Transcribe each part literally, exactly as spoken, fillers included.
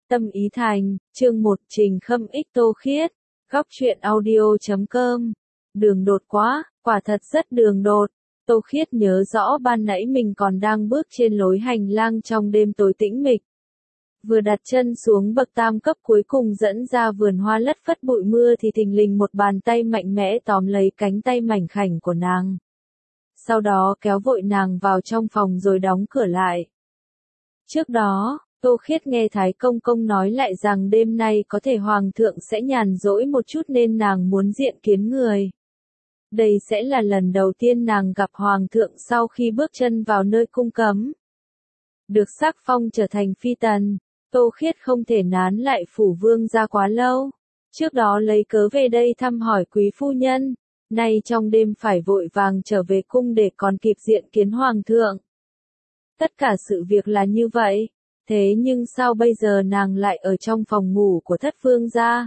Tâm ý thành, chương một Trình Khâm ích Tô Khiết, góc truyện audio chấm com. Đường đột quá, quả thật rất đường đột. Tô Khiết nhớ rõ ban nãy mình còn đang bước trên lối hành lang trong đêm tối tĩnh mịch. Vừa đặt chân xuống bậc tam cấp cuối cùng dẫn ra vườn hoa lất phất bụi mưa thì thình lình một bàn tay mạnh mẽ tóm lấy cánh tay mảnh khảnh của nàng. Sau đó kéo vội nàng vào trong phòng rồi đóng cửa lại. Trước đó, Tô Khiết nghe Thái Công Công nói lại rằng đêm nay có thể Hoàng thượng sẽ nhàn rỗi một chút nên nàng muốn diện kiến người. Đây sẽ là lần đầu tiên nàng gặp Hoàng thượng sau khi bước chân vào nơi cung cấm. Được sắc phong trở thành phi tần, Tô Khiết không thể nán lại phủ vương gia quá lâu. Trước đó lấy cớ về đây thăm hỏi quý phu nhân, nay trong đêm phải vội vàng trở về cung để còn kịp diện kiến Hoàng thượng. Tất cả sự việc là như vậy. Thế nhưng sao bây giờ nàng lại ở trong phòng ngủ của thất vương gia?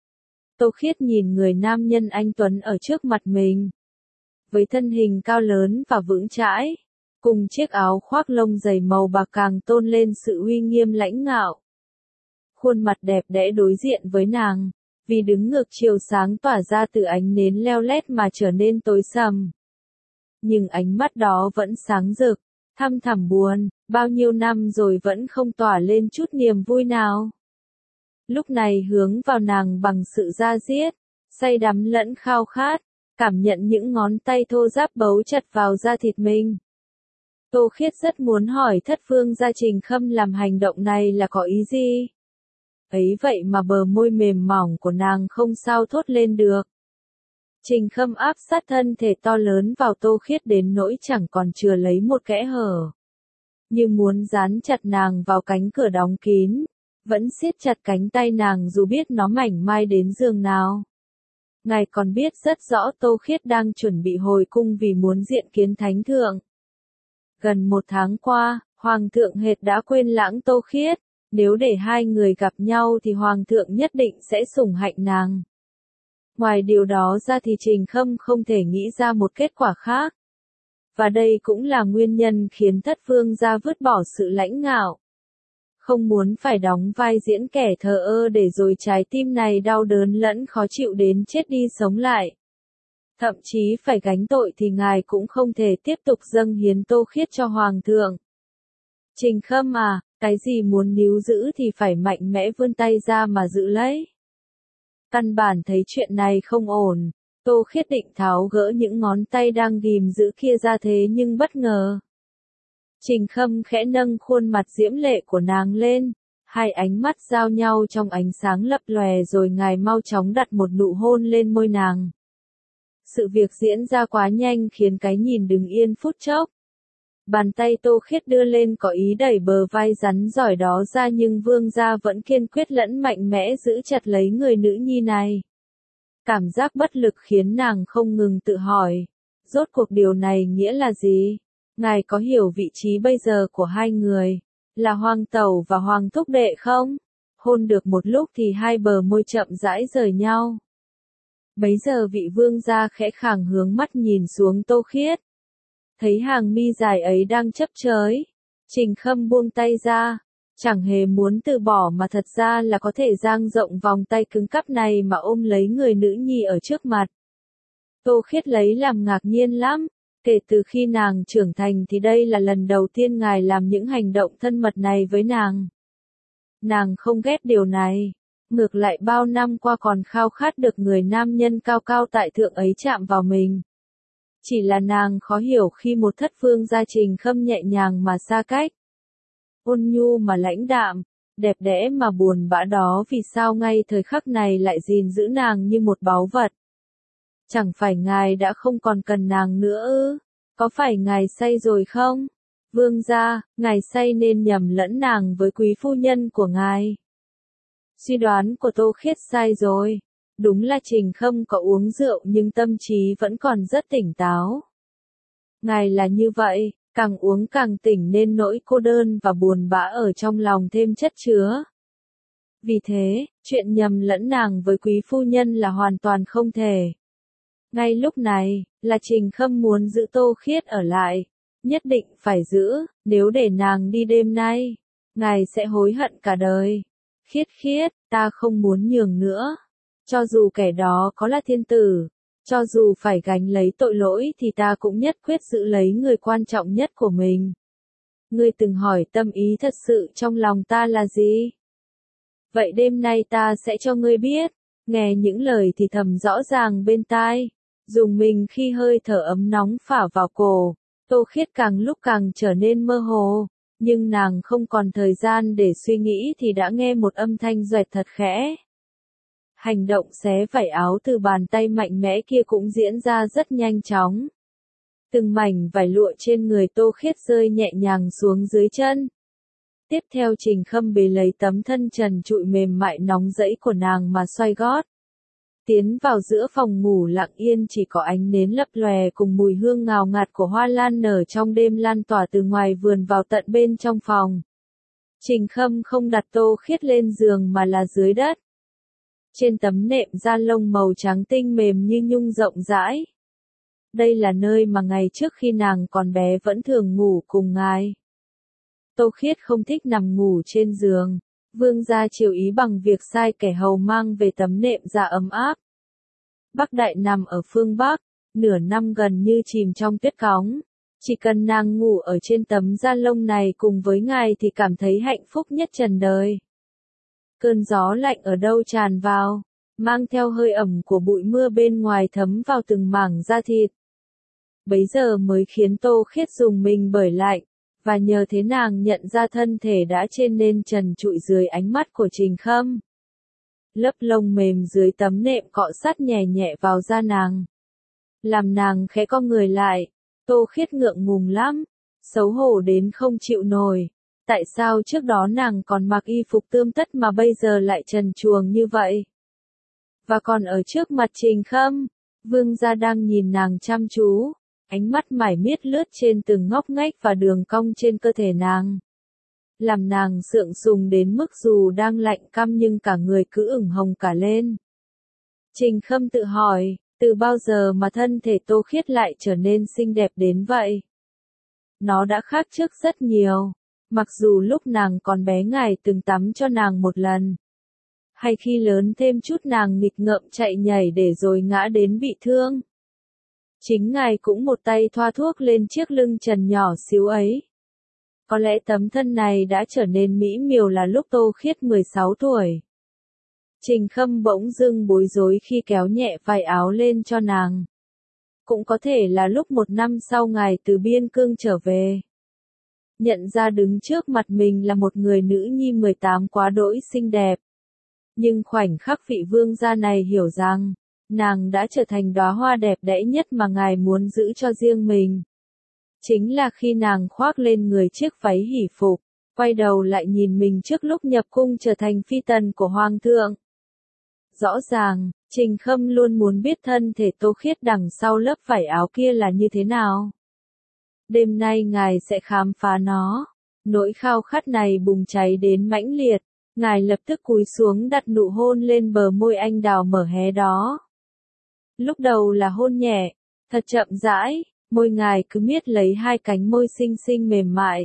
Tô Khiết nhìn người nam nhân anh tuấn ở trước mặt mình. Với thân hình cao lớn và vững chãi, cùng chiếc áo khoác lông dày màu bạc càng tôn lên sự uy nghiêm lãnh ngạo. Khuôn mặt đẹp đẽ đối diện với nàng, vì đứng ngược chiều sáng tỏa ra từ ánh nến leo lét mà trở nên tối sầm. Nhưng ánh mắt đó vẫn sáng rực, thăm thẳm buồn, bao nhiêu năm rồi vẫn không tỏa lên chút niềm vui nào. Lúc này hướng vào nàng bằng sự da diết, say đắm lẫn khao khát, cảm nhận những ngón tay thô ráp bấu chặt vào da thịt mình. Tô Khiết rất muốn hỏi thất vương gia Trình Khâm làm hành động này là có ý gì? Ấy vậy mà bờ môi mềm mỏng của nàng không sao thốt lên được. Trình Khâm áp sát thân thể to lớn vào Tô Khiết đến nỗi chẳng còn chừa lấy một kẽ hở. Như muốn dán chặt nàng vào cánh cửa đóng kín, vẫn siết chặt cánh tay nàng dù biết nó mảnh mai đến giường nào. Ngài còn biết rất rõ Tô Khiết đang chuẩn bị hồi cung vì muốn diện kiến thánh thượng. Gần một tháng qua, Hoàng thượng hệt đã quên lãng Tô Khiết, nếu để hai người gặp nhau thì Hoàng thượng nhất định sẽ sủng hạnh nàng. Ngoài điều đó ra thì Trình Khâm không thể nghĩ ra một kết quả khác. Và đây cũng là nguyên nhân khiến thất vương gia vứt bỏ sự lãnh ngạo. Không muốn phải đóng vai diễn kẻ thờ ơ để rồi trái tim này đau đớn lẫn khó chịu đến chết đi sống lại. Thậm chí phải gánh tội thì ngài cũng không thể tiếp tục dâng hiến Tô Khiết cho Hoàng thượng. Trình Khâm à, cái gì muốn níu giữ thì phải mạnh mẽ vươn tay ra mà giữ lấy. Căn bản thấy chuyện này không ổn, Tô Khiết định tháo gỡ những ngón tay đang ghìm giữ kia ra thế nhưng bất ngờ. Trình Khâm khẽ nâng khuôn mặt diễm lệ của nàng lên, hai ánh mắt giao nhau trong ánh sáng lập lòe rồi ngài mau chóng đặt một nụ hôn lên môi nàng. Sự việc diễn ra quá nhanh khiến cái nhìn đứng yên phút chốc. Bàn tay Tô Khiết đưa lên có ý đẩy bờ vai rắn giỏi đó ra nhưng vương gia vẫn kiên quyết lẫn mạnh mẽ giữ chặt lấy người nữ nhi này. Cảm giác bất lực khiến nàng không ngừng tự hỏi, rốt cuộc điều này nghĩa là gì? Ngài có hiểu vị trí bây giờ của hai người, là Hoàng tẩu và Hoàng thúc đệ không? Hôn được một lúc thì hai bờ môi chậm rãi rời nhau. Bấy giờ vị vương gia khẽ khàng hướng mắt nhìn xuống Tô Khiết. Thấy hàng mi dài ấy đang chấp chới, Trình Khâm buông tay ra, chẳng hề muốn từ bỏ mà thật ra là có thể dang rộng vòng tay cứng cắp này mà ôm lấy người nữ nhi ở trước mặt. Tô Khiết lấy làm ngạc nhiên lắm, kể từ khi nàng trưởng thành thì đây là lần đầu tiên ngài làm những hành động thân mật này với nàng. Nàng không ghét điều này, ngược lại bao năm qua còn khao khát được người nam nhân cao cao tại thượng ấy chạm vào mình. Chỉ là nàng khó hiểu khi một thất vương gia Trình Khâm nhẹ nhàng mà xa cách. Ôn nhu mà lãnh đạm, đẹp đẽ mà buồn bã đó vì sao ngay thời khắc này lại gìn giữ nàng như một báu vật. Chẳng phải ngài đã không còn cần nàng nữa ư? Có phải ngài say rồi không? Vương gia, ngài say nên nhầm lẫn nàng với quý phu nhân của ngài. Suy đoán của Tô Khiết sai rồi. Đúng là Trình Khâm có uống rượu nhưng tâm trí vẫn còn rất tỉnh táo. Ngài là như vậy, càng uống càng tỉnh nên nỗi cô đơn và buồn bã ở trong lòng thêm chất chứa. Vì thế, chuyện nhầm lẫn nàng với quý phu nhân là hoàn toàn không thể. Ngay lúc này, là Trình Khâm muốn giữ Tô Khiết ở lại. Nhất định phải giữ, nếu để nàng đi đêm nay, ngài sẽ hối hận cả đời. Khiết khiết, ta không muốn nhường nữa. Cho dù kẻ đó có là thiên tử, cho dù phải gánh lấy tội lỗi thì ta cũng nhất quyết giữ lấy người quan trọng nhất của mình. Ngươi từng hỏi tâm ý thật sự trong lòng ta là gì? Vậy đêm nay ta sẽ cho ngươi biết. Nghe những lời thì thầm rõ ràng bên tai, dùng mình khi hơi thở ấm nóng phả vào cổ, Tô Khiết càng lúc càng trở nên mơ hồ, nhưng nàng không còn thời gian để suy nghĩ thì đã nghe một âm thanh doẹt thật khẽ. Hành động xé vải áo từ bàn tay mạnh mẽ kia cũng diễn ra rất nhanh chóng. Từng mảnh vải lụa trên người Tô Khiết rơi nhẹ nhàng xuống dưới chân. Tiếp theo Trình Khâm bế lấy tấm thân trần trụi mềm mại nóng rẫy của nàng mà xoay gót. Tiến vào giữa phòng ngủ lặng yên chỉ có ánh nến lấp lòe cùng mùi hương ngào ngạt của hoa lan nở trong đêm lan tỏa từ ngoài vườn vào tận bên trong phòng. Trình Khâm không đặt Tô Khiết lên giường mà là dưới đất. Trên tấm nệm da lông màu trắng tinh mềm như nhung rộng rãi. Đây là nơi mà ngày trước khi nàng còn bé vẫn thường ngủ cùng ngài. Tô Khiết không thích nằm ngủ trên giường. Vương gia chiều ý bằng việc sai kẻ hầu mang về tấm nệm da ấm áp. Bắc Đại nằm ở phương Bắc, nửa năm gần như chìm trong tuyết cóng. Chỉ cần nàng ngủ ở trên tấm da lông này cùng với ngài thì cảm thấy hạnh phúc nhất trần đời. Cơn gió lạnh ở đâu tràn vào, mang theo hơi ẩm của bụi mưa bên ngoài thấm vào từng mảng da thịt. Bấy giờ mới khiến Tô Khiết rùng mình bởi lạnh, và nhờ thế nàng nhận ra thân thể đã trên nên trần trụi dưới ánh mắt của Trình Khâm. Lớp lông mềm dưới tấm nệm cọ sát nhẹ nhẹ vào da nàng. Làm nàng khẽ cong người lại, Tô Khiết ngượng ngùng lắm, xấu hổ đến không chịu nổi. Tại sao trước đó nàng còn mặc y phục tươm tất mà bây giờ lại trần truồng như vậy? Và còn ở trước mặt Trình Khâm, vương gia đang nhìn nàng chăm chú, ánh mắt mải miết lướt trên từng ngóc ngách và đường cong trên cơ thể nàng. Làm nàng sượng sùng đến mức dù đang lạnh căm nhưng cả người cứ ửng hồng cả lên. Trình Khâm tự hỏi, từ bao giờ mà thân thể Tô Khiết lại trở nên xinh đẹp đến vậy? Nó đã khác trước rất nhiều. Mặc dù lúc nàng còn bé ngài từng tắm cho nàng một lần. Hay khi lớn thêm chút nàng nghịch ngợm chạy nhảy để rồi ngã đến bị thương. Chính ngài cũng một tay thoa thuốc lên chiếc lưng trần nhỏ xíu ấy. Có lẽ tấm thân này đã trở nên mỹ miều là lúc Tô Khiết mười sáu tuổi. Trình Khâm bỗng dưng bối rối khi kéo nhẹ vải áo lên cho nàng. Cũng có thể là lúc một năm sau ngài từ biên cương trở về. Nhận ra đứng trước mặt mình là một người nữ nhi mười tám quá đỗi xinh đẹp. Nhưng khoảnh khắc vị vương gia này hiểu rằng, nàng đã trở thành đóa hoa đẹp đẽ nhất mà ngài muốn giữ cho riêng mình. Chính là khi nàng khoác lên người chiếc váy hỉ phục, quay đầu lại nhìn mình trước lúc nhập cung trở thành phi tần của hoàng thượng. Rõ ràng, Trình Khâm luôn muốn biết thân thể Tô Khiết đằng sau lớp vải áo kia là như thế nào. Đêm nay ngài sẽ khám phá nó. Nỗi khao khát này bùng cháy đến mãnh liệt, ngài lập tức cúi xuống đặt nụ hôn lên bờ môi anh đào mở hé đó. Lúc đầu là hôn nhẹ, thật chậm rãi, môi ngài cứ miết lấy hai cánh môi xinh xinh mềm mại.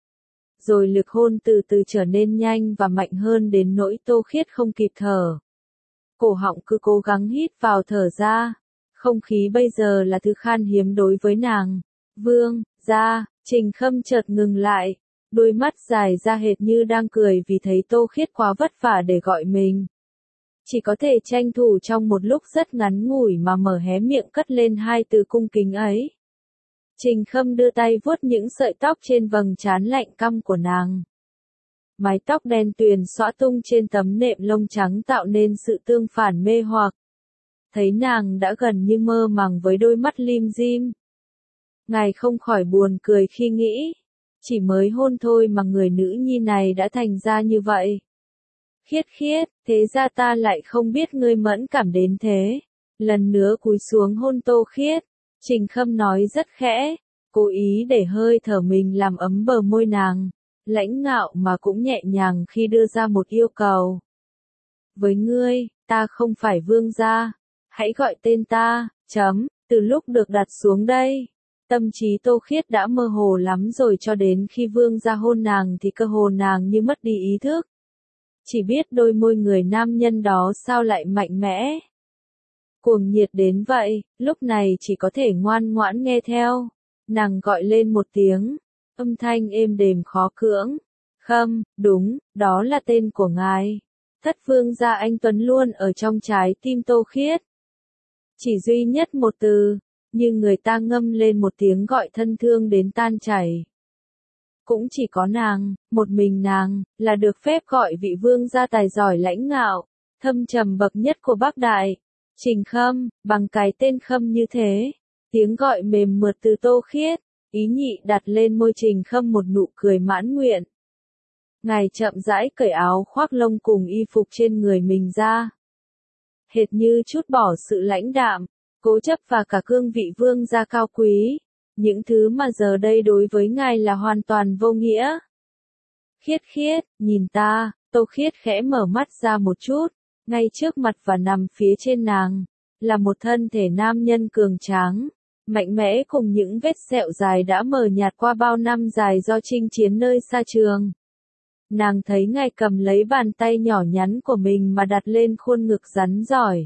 Rồi lực hôn từ từ trở nên nhanh và mạnh hơn đến nỗi Tô Khiết không kịp thở. Cổ họng cứ cố gắng hít vào thở ra, không khí bây giờ là thứ khan hiếm đối với nàng. Vương gia, Trình Khâm chợt ngừng lại, đôi mắt dài ra hệt như đang cười vì thấy Tô Khiết quá vất vả để gọi mình. Chỉ có thể tranh thủ trong một lúc rất ngắn ngủi mà mở hé miệng cất lên hai từ cung kính ấy. Trình Khâm đưa tay vuốt những sợi tóc trên vầng trán lạnh căm của nàng. Mái tóc đen tuyền xõa tung trên tấm nệm lông trắng tạo nên sự tương phản mê hoặc. Thấy nàng đã gần như mơ màng với đôi mắt lim dim. Ngài không khỏi buồn cười khi nghĩ, chỉ mới hôn thôi mà người nữ nhi này đã thành ra như vậy. Khiết khiết, thế ra ta lại không biết ngươi mẫn cảm đến thế. Lần nữa cúi xuống hôn Tô Khiết, Trình Khâm nói rất khẽ, cố ý để hơi thở mình làm ấm bờ môi nàng, lãnh ngạo mà cũng nhẹ nhàng khi đưa ra một yêu cầu. Với ngươi, ta không phải vương gia, hãy gọi tên ta, chấm, từ lúc được đặt xuống đây. Tâm trí Tô Khiết đã mơ hồ lắm rồi cho đến khi vương gia hôn nàng thì cơ hồ nàng như mất đi ý thức. chỉ biết đôi môi người nam nhân đó sao lại mạnh mẽ. Cuồng nhiệt đến vậy, lúc này chỉ có thể ngoan ngoãn nghe theo. Nàng gọi lên một tiếng, âm thanh êm đềm khó cưỡng. Khâm, đúng, đó là tên của ngài. Thất vương gia anh Tuấn luôn ở trong trái tim Tô Khiết. Chỉ duy nhất một từ, nhưng người ta ngâm lên một tiếng gọi thân thương đến tan chảy. Cũng chỉ có nàng, một mình nàng, là được phép gọi vị vương gia tài giỏi lãnh ngạo, thâm trầm bậc nhất của Bắc Đại. Trình Khâm, bằng cái tên Khâm như thế, tiếng gọi mềm mượt từ Tô Khiết, ý nhị đặt lên môi Trình Khâm một nụ cười mãn nguyện. Ngài chậm rãi cởi áo khoác lông cùng y phục trên người mình ra. Hệt như chút bỏ sự lãnh đạm, cố chấp và cả cương vị vương gia cao quý, những thứ mà giờ đây đối với ngài là hoàn toàn vô nghĩa. Khiết Khiết, nhìn ta, Tô Khiết khẽ mở mắt ra một chút, ngay trước mặt và nằm phía trên nàng, là một thân thể nam nhân cường tráng, mạnh mẽ cùng những vết sẹo dài đã mờ nhạt qua bao năm dài do chinh chiến nơi xa trường. Nàng thấy ngài cầm lấy bàn tay nhỏ nhắn của mình mà đặt lên khuôn ngực rắn giỏi.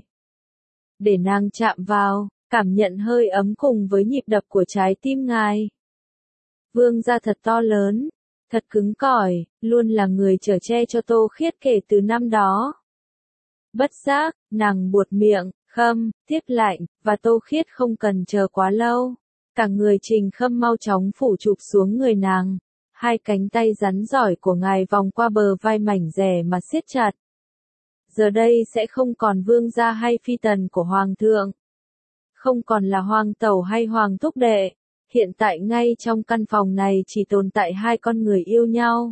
Để nàng chạm vào, cảm nhận hơi ấm cùng với nhịp đập của trái tim ngài. Vương gia thật to lớn, thật cứng cỏi, luôn là người chở che cho Tô Khiết kể từ năm đó. Bất giác, nàng buột miệng, Khâm, tiếc lạnh, và Tô Khiết không cần chờ quá lâu. Cả người Trình Khâm mau chóng phủ chụp xuống người nàng. Hai cánh tay rắn giỏi của ngài vòng qua bờ vai mảnh dẻ mà siết chặt. Giờ đây sẽ không còn vương gia hay phi tần của hoàng thượng. Không còn là hoàng tẩu hay hoàng thúc đệ. Hiện tại ngay trong căn phòng này chỉ tồn tại hai con người yêu nhau.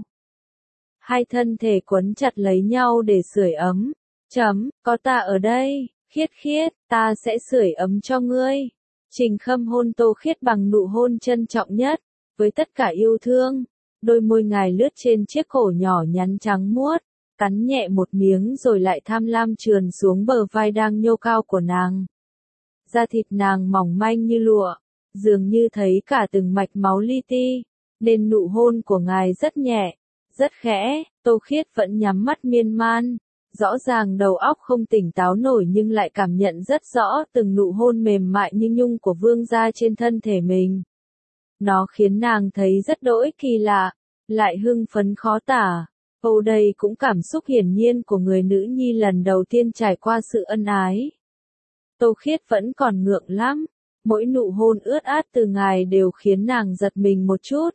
Hai thân thể quấn chặt lấy nhau để sưởi ấm. Chấm, có ta ở đây, Khiết Khiết, ta sẽ sưởi ấm cho ngươi. Trình Khâm hôn Tô Khiết bằng nụ hôn trân trọng nhất, với tất cả yêu thương. Đôi môi ngài lướt trên chiếc cổ nhỏ nhắn trắng muốt, cắn nhẹ một miếng rồi lại tham lam trườn xuống bờ vai đang nhô cao của nàng. Da thịt nàng mỏng manh như lụa, dường như thấy cả từng mạch máu li ti, nên nụ hôn của ngài rất nhẹ, rất khẽ. Tô Khiết vẫn nhắm mắt miên man, rõ ràng đầu óc không tỉnh táo nổi nhưng lại cảm nhận rất rõ từng nụ hôn mềm mại như nhung của vương gia trên thân thể mình. Nó khiến nàng thấy rất đỗi kỳ lạ, lại hưng phấn khó tả. Âu đây cũng cảm xúc hiển nhiên của người nữ nhi lần đầu tiên trải qua sự ân ái. Tô Khiết vẫn còn ngượng lắm, mỗi nụ hôn ướt át từ ngài đều khiến nàng giật mình một chút.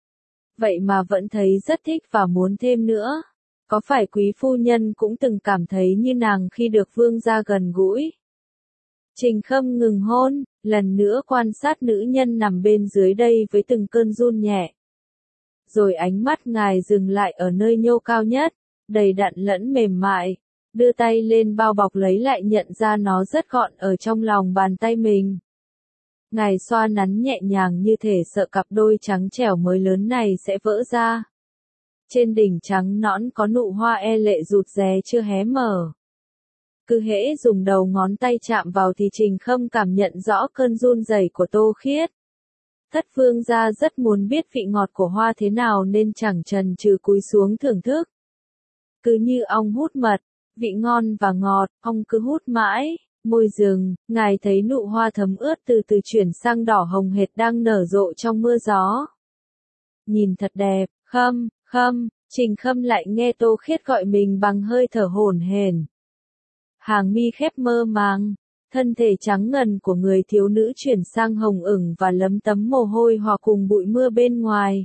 Vậy mà vẫn thấy rất thích và muốn thêm nữa. Có phải quý phu nhân cũng từng cảm thấy như nàng khi được vương gia gần gũi? Trình Khâm ngừng hôn, lần nữa quan sát nữ nhân nằm bên dưới đây với từng cơn run nhẹ. Rồi ánh mắt ngài dừng lại ở nơi nhô cao nhất, đầy đặn lẫn mềm mại, đưa tay lên bao bọc lấy lại nhận ra nó rất gọn ở trong lòng bàn tay mình. Ngài xoa nắn nhẹ nhàng như thể sợ cặp đôi trắng trẻo mới lớn này sẽ vỡ ra. Trên đỉnh trắng nõn có nụ hoa e lệ rụt rè chưa hé mở. Cứ hễ dùng đầu ngón tay chạm vào thì Trình Khâm cảm nhận rõ cơn run rẩy của Tô Khiết. Thất vương gia rất muốn biết vị ngọt của hoa thế nào nên chẳng chần chừ cúi xuống thưởng thức. Cứ như ong hút mật, vị ngon và ngọt, ong cứ hút mãi, môi rừng, ngài thấy nụ hoa thấm ướt từ từ chuyển sang đỏ hồng hệt đang nở rộ trong mưa gió. Nhìn thật đẹp, Khâm, Khâm, Trình Khâm lại nghe Tô Khiết gọi mình bằng hơi thở hổn hển. Hàng mi khép mơ màng, thân thể trắng ngần của người thiếu nữ chuyển sang hồng ửng và lấm tấm mồ hôi hòa cùng bụi mưa bên ngoài.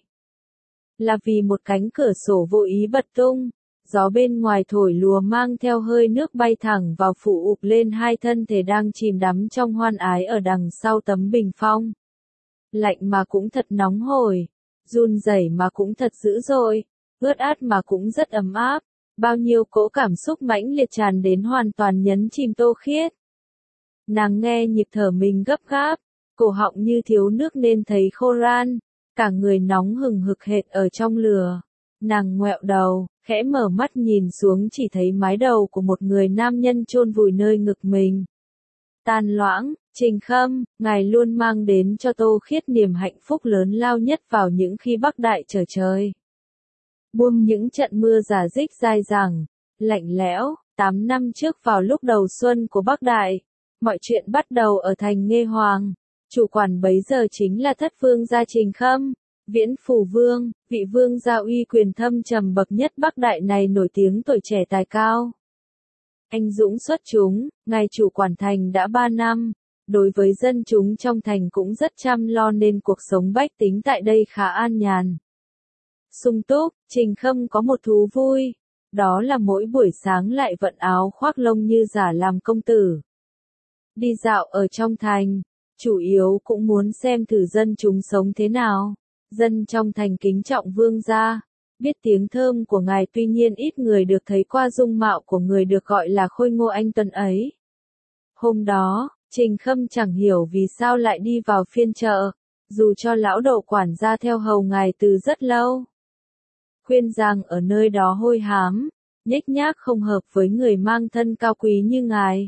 Là vì một cánh cửa sổ vô ý bật tung, gió bên ngoài thổi lùa mang theo hơi nước bay thẳng vào phủ ụp lên hai thân thể đang chìm đắm trong hoan ái ở đằng sau tấm bình phong. Lạnh mà cũng thật nóng hổi, run rẩy mà cũng thật dữ dội, ướt át mà cũng rất ấm áp. Bao nhiêu cỗ cảm xúc mãnh liệt tràn đến hoàn toàn nhấn chìm Tô Khiết. Nàng nghe nhịp thở mình gấp gáp, cổ họng như thiếu nước nên thấy khô ran, cả người nóng hừng hực hệt ở trong lửa. Nàng ngoẹo đầu, khẽ mở mắt nhìn xuống chỉ thấy mái đầu của một người nam nhân chôn vùi nơi ngực mình. Tan loãng, Trình Khâm, ngài luôn mang đến cho Tô Khiết niềm hạnh phúc lớn lao nhất vào những khi Bắc Đại trở trời. Buông những trận mưa rả rích dai dẳng, lạnh lẽo. Tám năm trước vào lúc đầu xuân của Bắc Đại, mọi chuyện bắt đầu ở thành Nghê Hoàng. Chủ quản bấy giờ chính là thất vương gia Trình Khâm, Viễn Phủ Vương, vị vương gia uy quyền thâm trầm bậc nhất Bắc Đại này nổi tiếng tuổi trẻ tài cao. Anh dũng xuất chúng, ngài chủ quản thành đã ba năm, đối với dân chúng trong thành cũng rất chăm lo nên cuộc sống bách tính tại đây khá an nhàn. Sung túc, Trình Khâm có một thú vui, đó là mỗi buổi sáng lại vận áo khoác lông như giả làm công tử. Đi dạo ở trong thành, chủ yếu cũng muốn xem thử dân chúng sống thế nào. Dân trong thành kính trọng vương gia, biết tiếng thơm của ngài, tuy nhiên ít người được thấy qua dung mạo của người được gọi là khôi ngô anh tuấn ấy. Hôm đó, Trình Khâm chẳng hiểu vì sao lại đi vào phiên chợ, dù cho lão độ quản gia theo hầu ngài từ rất lâu. Khuyên rằng ở nơi đó hôi hám, nhếch nhác không hợp với người mang thân cao quý như ngài.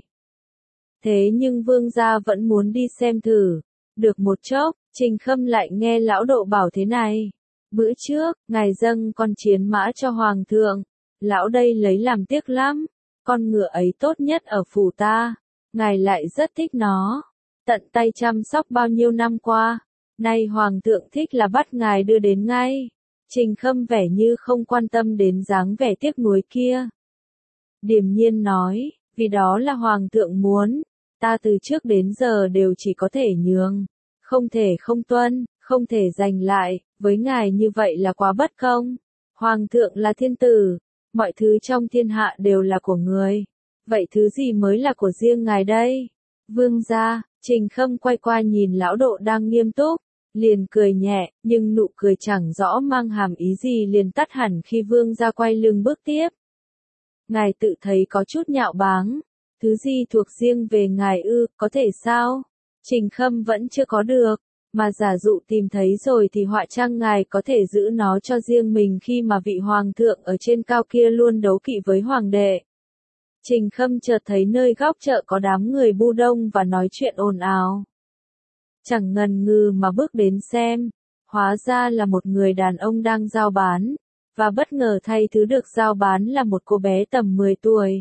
Thế nhưng vương gia vẫn muốn đi xem thử. Được một chốc, Trình Khâm lại nghe lão độ bảo thế này. Bữa trước, ngài dâng con chiến mã cho hoàng thượng. Lão đây lấy làm tiếc lắm. Con ngựa ấy tốt nhất ở phủ ta. Ngài lại rất thích nó. Tận tay chăm sóc bao nhiêu năm qua. Nay hoàng thượng thích là bắt ngài đưa đến ngay. Trình Khâm vẻ như không quan tâm đến dáng vẻ tiếc nuối kia. Điềm nhiên nói, vì đó là hoàng thượng muốn. Ta từ trước đến giờ đều chỉ có thể nhường. Không thể không tuân, không thể giành lại, với ngài như vậy là quá bất công. Hoàng thượng là thiên tử, mọi thứ trong thiên hạ đều là của người. Vậy thứ gì mới là của riêng ngài đây? Vương gia, Trình Khâm quay qua nhìn lão độ đang nghiêm túc, liền cười nhẹ, nhưng nụ cười chẳng rõ mang hàm ý gì liền tắt hẳn khi vương gia quay lưng bước tiếp. Ngài tự thấy có chút nhạo báng, thứ gì thuộc riêng về ngài ư, có thể sao? Trình Khâm vẫn chưa có được, mà giả dụ tìm thấy rồi thì họa chăng ngài có thể giữ nó cho riêng mình khi mà vị hoàng thượng ở trên cao kia luôn đấu kỵ với hoàng đệ. Trình Khâm chợt thấy nơi góc chợ có đám người bu đông và nói chuyện ồn ào. Chẳng ngần ngừ mà bước đến xem, hóa ra là một người đàn ông đang giao bán, và bất ngờ thay thứ được giao bán là một cô bé tầm mười tuổi.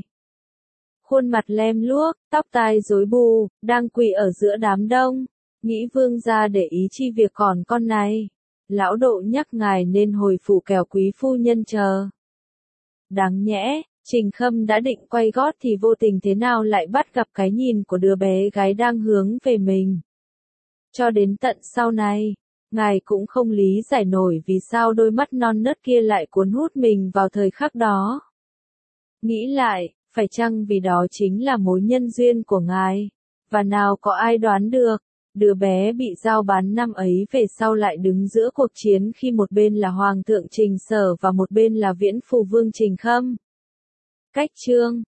Khuôn mặt lem luốc, tóc tai rối bù, đang quỳ ở giữa đám đông, nghĩ vương gia để ý chi việc còn con này. Lão độ nhắc ngài nên hồi phủ kẻo quý phu nhân chờ. Đáng nhẽ, Trình Khâm đã định quay gót thì vô tình thế nào lại bắt gặp cái nhìn của đứa bé gái đang hướng về mình. Cho đến tận sau này, ngài cũng không lý giải nổi vì sao đôi mắt non nớt kia lại cuốn hút mình vào thời khắc đó. Nghĩ lại, phải chăng vì đó chính là mối nhân duyên của ngài? Và nào có ai đoán được, đứa bé bị giao bán năm ấy về sau lại đứng giữa cuộc chiến khi một bên là Hoàng thượng Trình Sở và một bên là Viễn Phủ Vương Trình Khâm. Cách chương